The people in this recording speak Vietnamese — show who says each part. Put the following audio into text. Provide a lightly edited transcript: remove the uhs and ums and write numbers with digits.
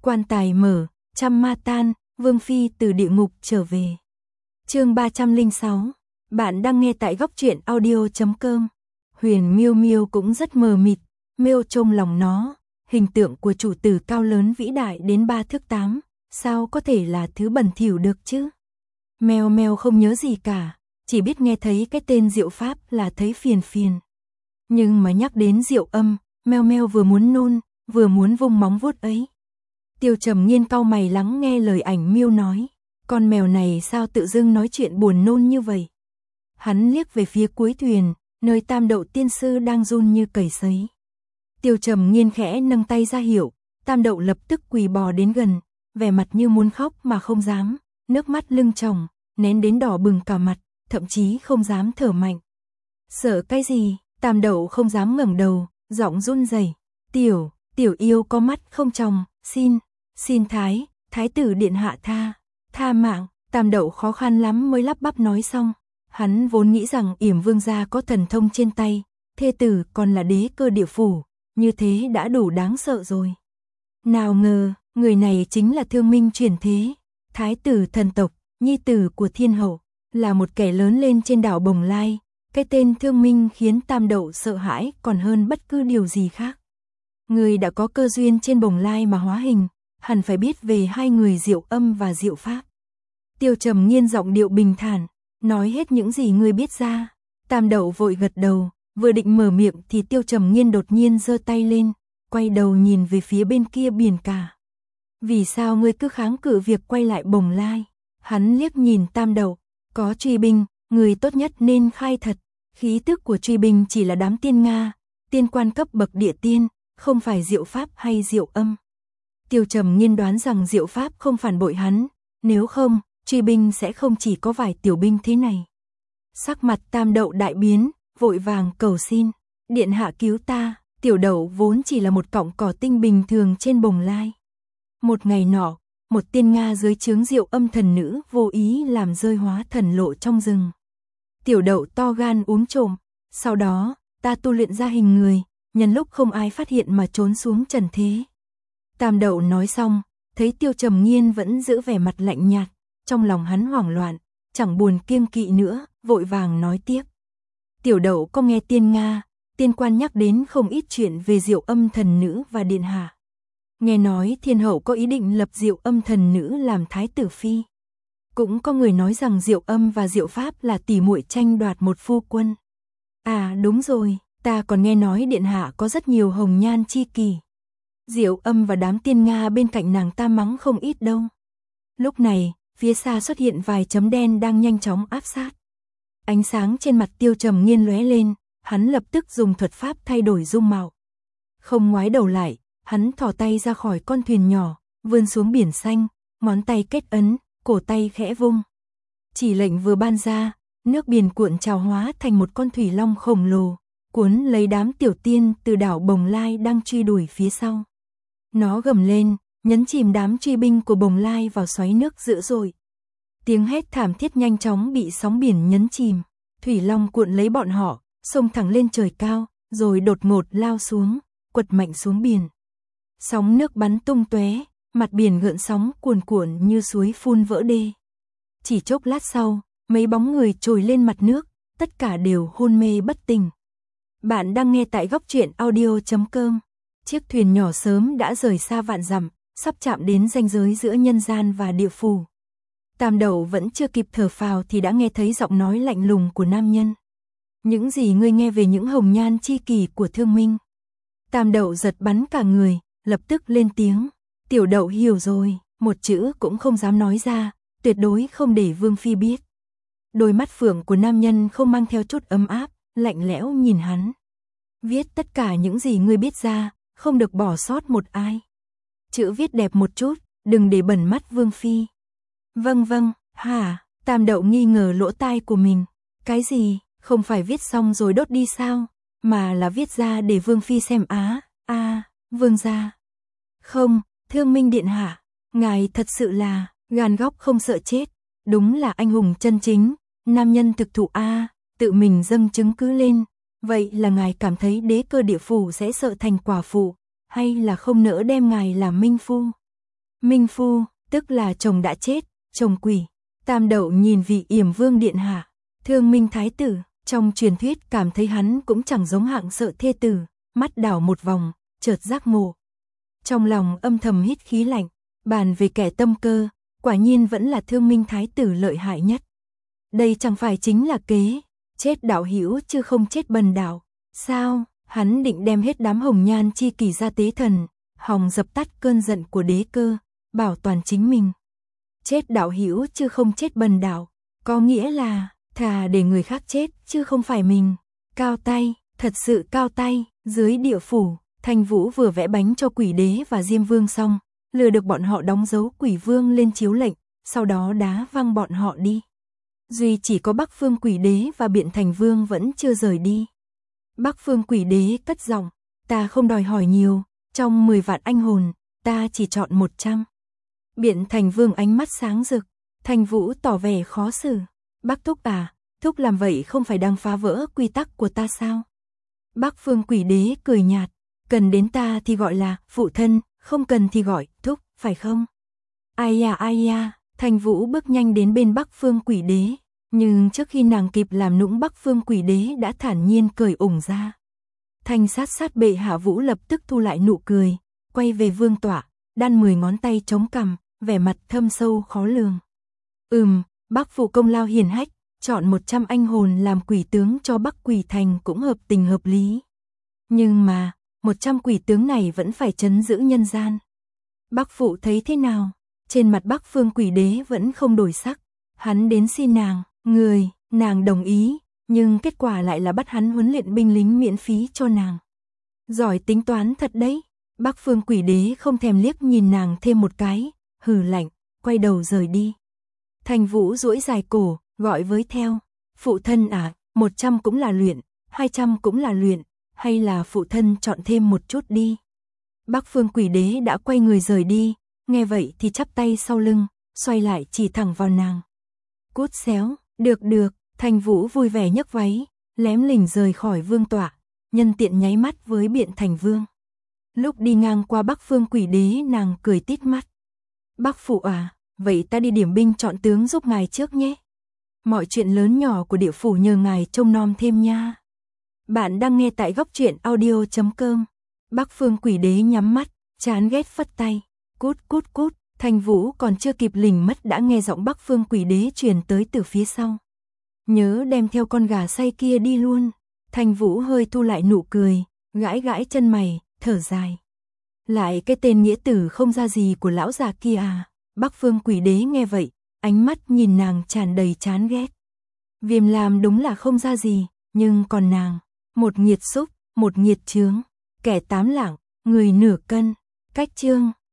Speaker 1: Quan tài mở, trăm ma tan, Vương Phi từ địa ngục trở về. Chương 306. Bạn đang nghe tại góc truyện audio.com. Huyền Miêu Miêu cũng rất mờ mịt, Miêu trong lòng nó, hình tượng của chủ tử cao lớn vĩ đại đến 3 thước 8, sao có thể là thứ bẩn thỉu được chứ? Mèo mèo không nhớ gì cả, chỉ biết nghe thấy cái tên Diệu Pháp là thấy phiền phiền. Nhưng mà nhắc đến Diệu Âm, mèo mèo vừa muốn nôn, vừa muốn vung móng vuốt ấy. Tiêu Trầm Nghiên cau mày lắng nghe lời ảnh Miêu nói, con mèo này sao tự dưng nói chuyện buồn nôn như vậy? Hắn liếc về phía cuối thuyền, nơi Tam Đậu tiên sư đang run như cầy sấy. Tiêu Trầm Nghiên khẽ nâng tay ra hiệu, Tam Đậu lập tức quỳ bò đến gần, vẻ mặt như muốn khóc mà không dám, nước mắt lưng tròng, nén đến đỏ bừng cả mặt, thậm chí không dám thở mạnh. Sợ cái gì? Tam Đậu không dám ngẩng đầu, giọng run rẩy. Tiểu yêu có mắt không tròng, xin thái tử điện hạ tha mạng. Tam Đậu khó khăn lắm mới lắp bắp nói xong. Hắn vốn nghĩ rằng Yểm Vương gia có thần thông trên tay, thê tử còn là đế cơ địa phủ, như thế đã đủ đáng sợ rồi. Nào ngờ, người này chính là Thương Minh chuyển thế, thái tử thần tộc, nhi tử của thiên hậu, là một kẻ lớn lên trên đảo Bồng Lai. Cái tên Thương Minh khiến Tam Đậu sợ hãi còn hơn bất cứ điều gì khác. Người đã có cơ duyên trên Bồng Lai mà hóa hình, hẳn phải biết về hai người Diệu Âm và Diệu Pháp. Tiêu Trầm Nghiên giọng điệu bình thản, nói hết những gì ngươi biết ra. Tam Đậu vội gật đầu, vừa định mở miệng thì Tiêu Trầm Nghiên đột nhiên giơ tay lên, quay đầu nhìn về phía bên kia biển cả. Vì sao ngươi cứ kháng cự việc quay lại Bồng Lai? Hắn liếc nhìn Tam Đậu, có truy binh, người tốt nhất nên khai thật. Khí tức của truy binh chỉ là đám tiên Nga, tiên quan cấp bậc địa tiên, không phải Diệu Pháp hay Diệu Âm. Tiêu Trầm Nghiên đoán rằng Diệu Pháp không phản bội hắn, nếu không, truy binh sẽ không chỉ có vài tiểu binh thế này. Sắc mặt Tam Đậu đại biến, vội vàng cầu xin, điện hạ cứu ta. Tiểu Đậu vốn chỉ là một cọng cỏ tinh bình thường trên Bồng Lai. Một ngày nọ, một tiên Nga dưới trướng Diệu Âm thần nữ vô ý làm rơi hóa thần lộ trong rừng. Tiểu Đậu to gan úm trộm, sau đó, ta tu luyện ra hình người, nhân lúc không ai phát hiện mà trốn xuống trần thế. Tam Đậu nói xong, thấy Tiêu Trầm Nghiên vẫn giữ vẻ mặt lạnh nhạt, trong lòng hắn hoảng loạn, chẳng buồn kiêng kỵ nữa, vội vàng nói tiếp. Tiểu Đậu có nghe tiên Nga, tiên quan nhắc đến không ít chuyện về Diệu Âm thần nữ và điện hạ. Nghe nói thiên hậu có ý định lập Diệu Âm thần nữ làm thái tử phi. Cũng có người nói rằng Diệu Âm và Diệu Pháp là tỷ muội tranh đoạt một phu quân. À đúng rồi, ta còn nghe nói điện hạ có rất nhiều hồng nhan chi kỷ. Diệu Âm và đám tiên Nga bên cạnh nàng ta mắng không ít đâu. Lúc này, phía xa xuất hiện vài chấm đen đang nhanh chóng áp sát. Ánh sáng trên mặt Tiêu Trầm Nghiên lóe lên, hắn lập tức dùng thuật pháp thay đổi dung mạo. Không ngoái đầu lại, hắn thò tay ra khỏi con thuyền nhỏ, vươn xuống biển xanh, ngón tay kết ấn, cổ tay khẽ vung. Chỉ lệnh vừa ban ra, nước biển cuộn trào hóa thành một con thủy long khổng lồ, cuốn lấy đám tiểu tiên từ đảo Bồng Lai đang truy đuổi phía sau. Nó gầm lên, nhấn chìm đám truy binh của Bồng Lai vào xoáy nước dữ dội. Tiếng hét thảm thiết nhanh chóng bị sóng biển nhấn chìm, thủy long cuộn lấy bọn họ, xông thẳng lên trời cao, rồi đột ngột lao xuống, quật mạnh xuống biển. Sóng nước bắn tung tóe, mặt biển gợn sóng cuồn cuộn như suối phun vỡ đê. Chỉ chốc lát sau, mấy bóng người trồi lên mặt nước, tất cả đều hôn mê bất tỉnh. Bạn đang nghe tại góc truyện audio.com. Chiếc thuyền nhỏ sớm đã rời xa vạn dặm, sắp chạm đến ranh giới giữa nhân gian và địa phủ. Tam Đậu vẫn chưa kịp thở phào thì đã nghe thấy giọng nói lạnh lùng của nam nhân. Những gì ngươi nghe về những hồng nhan chi kỷ của Thương Minh? Tam Đậu giật bắn cả người, lập tức lên tiếng. Tiểu Đậu hiểu rồi, một chữ cũng không dám nói ra, tuyệt đối không để Vương Phi biết. Đôi mắt phượng của nam nhân không mang theo chút ấm áp, lạnh lẽo nhìn hắn. Viết tất cả những gì ngươi biết ra, không được bỏ sót một ai. Chữ viết đẹp một chút, đừng để bẩn mắt Vương Phi. Vâng, hả? Tam Đậu nghi ngờ lỗ tai của mình. Cái gì, không phải viết xong rồi đốt đi sao? Mà là viết ra để Vương Phi xem á? Vương gia. Không, Thương Minh điện hạ, ngài thật sự là gan góc không sợ chết, đúng là anh hùng chân chính, nam nhân thực thụ tự mình dâng chứng cứ lên. Vậy là ngài cảm thấy đế cơ địa phủ sẽ sợ thành quả phụ, hay là không nỡ đem ngài làm minh phu? Minh Phu, tức là chồng đã chết, chồng quỷ. Tam Đậu nhìn vị Yểm Vương điện hạ, Thương Minh thái tử, trong truyền thuyết cảm thấy hắn cũng chẳng giống hạng sợ thê tử, mắt đảo một vòng, chợt giác ngộ. Trong lòng âm thầm hít khí lạnh, bàn về kẻ tâm cơ, quả nhiên vẫn là Thương Minh thái tử lợi hại nhất. Đây chẳng phải chính là kế, chết đạo hữu chứ không chết bần đạo. Sao, hắn định đem hết đám hồng nhan chi kỷ ra tế thần, hòng dập tắt cơn giận của đế cơ, bảo toàn chính mình. Chết đạo hữu chứ không chết bần đạo, có nghĩa là thà để người khác chết chứ không phải mình. Cao tay, thật sự cao tay. Dưới địa phủ, Thanh Vũ vừa vẽ bánh cho Quỷ Đế và Diêm Vương xong, lừa được bọn họ đóng dấu Quỷ Vương lên chiếu lệnh, sau đó đá văng bọn họ đi. Duy chỉ có Bắc Phương Quỷ Đế và Biện Thành Vương vẫn chưa rời đi. Bắc Phương Quỷ Đế cất giọng, ta không đòi hỏi nhiều, trong 10 vạn anh hồn, ta chỉ chọn 100. Biện Thành Vương ánh mắt sáng rực, Thanh Vũ tỏ vẻ khó xử. Bác Thúc à, Thúc làm vậy không phải đang phá vỡ quy tắc của ta sao? Bắc Phương Quỷ Đế cười nhạt, cần đến ta thì gọi là phụ thân, không cần thì gọi Thúc, phải không? Ai da, Thanh Vũ bước nhanh đến bên Bắc Phương Quỷ Đế, nhưng trước khi nàng kịp làm nũng Bắc Phương Quỷ Đế đã thản nhiên cởi ủng ra. Thanh sát bệ hạ Vũ lập tức thu lại nụ cười, quay về vương tọa, đan 10 ngón tay chống cằm, vẻ mặt thâm sâu khó lường. Bắc phụ công lao hiển hách, chọn 100 anh hồn làm quỷ tướng cho Bắc Quỷ Thành cũng hợp tình hợp lý. Nhưng mà, 100 quỷ tướng này vẫn phải trấn giữ nhân gian. Bắc phụ thấy thế nào? Trên mặt Bắc Phương Quỷ Đế vẫn không đổi sắc. Hắn đến xin nàng đồng ý, nhưng kết quả lại là bắt hắn huấn luyện binh lính miễn phí cho nàng. Giỏi tính toán thật đấy. Bắc Phương Quỷ Đế không thèm liếc nhìn nàng thêm một cái, hừ lạnh, quay đầu rời đi. Thanh Vũ duỗi dài cổ, gọi với theo, phụ thân à, 100 cũng là luyện, 200 cũng là luyện, hay là phụ thân chọn thêm một chút đi. Bắc Phương Quỷ Đế đã quay người rời đi, nghe vậy thì chắp tay sau lưng, xoay lại chỉ thẳng vào nàng. Cút xéo, được, Thanh Vũ vui vẻ nhấc váy, lém lỉnh rời khỏi vương tọa, nhân tiện nháy mắt với Biện Thành Vương. Lúc đi ngang qua Bắc Phương Quỷ Đế nàng cười tít mắt. Bắc phụ à, vậy ta đi điểm binh chọn tướng giúp ngài trước nhé. Mọi chuyện lớn nhỏ của địa phủ nhờ ngài trông nom thêm nha. Bạn đang nghe tại góc truyện audio.com. Bắc Phương Quỷ Đế nhắm mắt, chán ghét phất tay. Cút. Thanh Vũ còn chưa kịp lỉnh mất đã nghe giọng Bắc Phương Quỷ Đế truyền tới từ phía sau. Nhớ đem theo con gà say kia đi luôn. Thanh Vũ hơi thu lại nụ cười, gãi chân mày, thở dài. Lại cái tên nghĩa tử không ra gì của lão già kia à? Bắc Phương Quỷ Đế nghe vậy, ánh mắt nhìn nàng tràn đầy chán ghét. Viêm Lam đúng là không ra gì, nhưng còn nàng, một nghiệt xúc, một nghiệt chướng, kẻ 8 lạng, người nửa cân. Cách chương